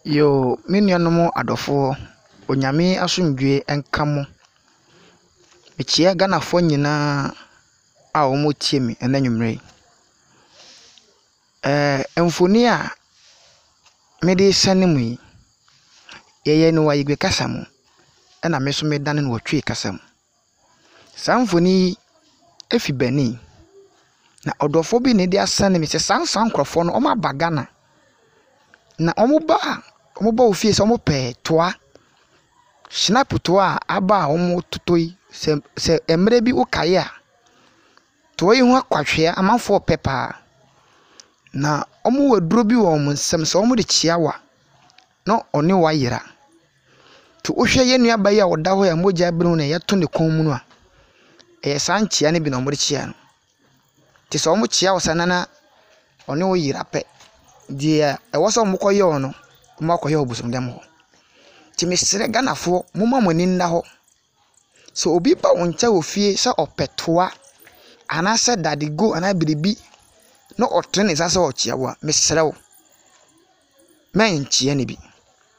Yo, nuanom adɔfo onyame asomdwe enkamo. Mechia Ghanafo nyinaa a wɔn tie me ɛna nwumre. Mfoni a mede sane mu yi. Yeye no wayigwe kasa mu. Ɛna me so me dane no wɔtwe kasa mu. Saa mfoni efi Benin. Na ɔdɔfo bi ne de asane me se sansan nkrɔfo no ɔma ba Ghana. Na ɔmo ba ofie se ɔmo pɛ toa. Snap toa aba ɔmo totoi se emre bi ukaye a. Toa yi ho akwahwea amanfo pepa. Na ɔmo waduro bi wɔ ɔmo nsam se ɔmo de chiawa. Na ɔne wa yira. To ohwe ye nua ba yi a ɔda hɔ ya mogya bere na yeto ne kon mu no a. San chia ne bi na ɔmo de chia no. Ti se ɔmo chia wo sanana ɔne wo yira pɛ. Dia ɛwɔ sɛ ɔmo kɔyɛ ɔno ɔmo akɔyɛ obusum dem hɔ. Ti mesere Ghanafo moma mo ni nda hɔ. So obi ba wo nkyɛ ofie sɛ ɔpɛtoa ana sɛ dadego ana biribi na ɔtene sa sɛ ɔkyia wo a mesere wo. Men kyia ne bi.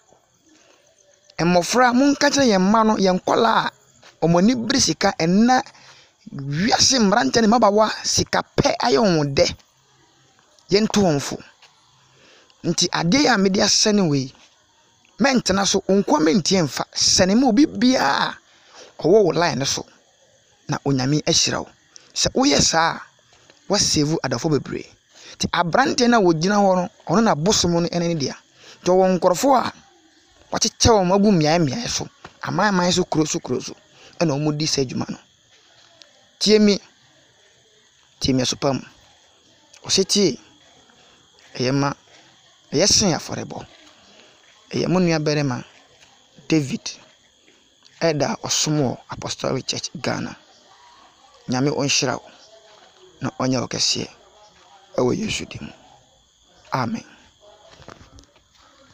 Mmofra monka kyerɛ yɛn mma no yɛn kola a ɔmo ni bere sika ɛna wiase mbrante ne mabawa sika pɛ ayɛ wɔn de. Yɛn to wɔn fo. Nti ade ya me de asane we. Mentena so onko mentie mfa sane me obi bia ɔwɔ wo line so na onyame ahyira wo. Se woyɛ saa wa save adafo bebre. Ti abrante na wogina hɔ no ɔno na bosom no ene ne dia. To won nkorofo a wakyekye wɔn agu miae so. Aman so kroso ɛna ɔmo di sa adwuma no. Tie me sopam. Osetie eyema yesen aforebo. Eyemo nua berema David Eda Osomo Apostolic Church Ghana. Nyame onhyira wo na onya wo kese ewo Yesu dim. Amen.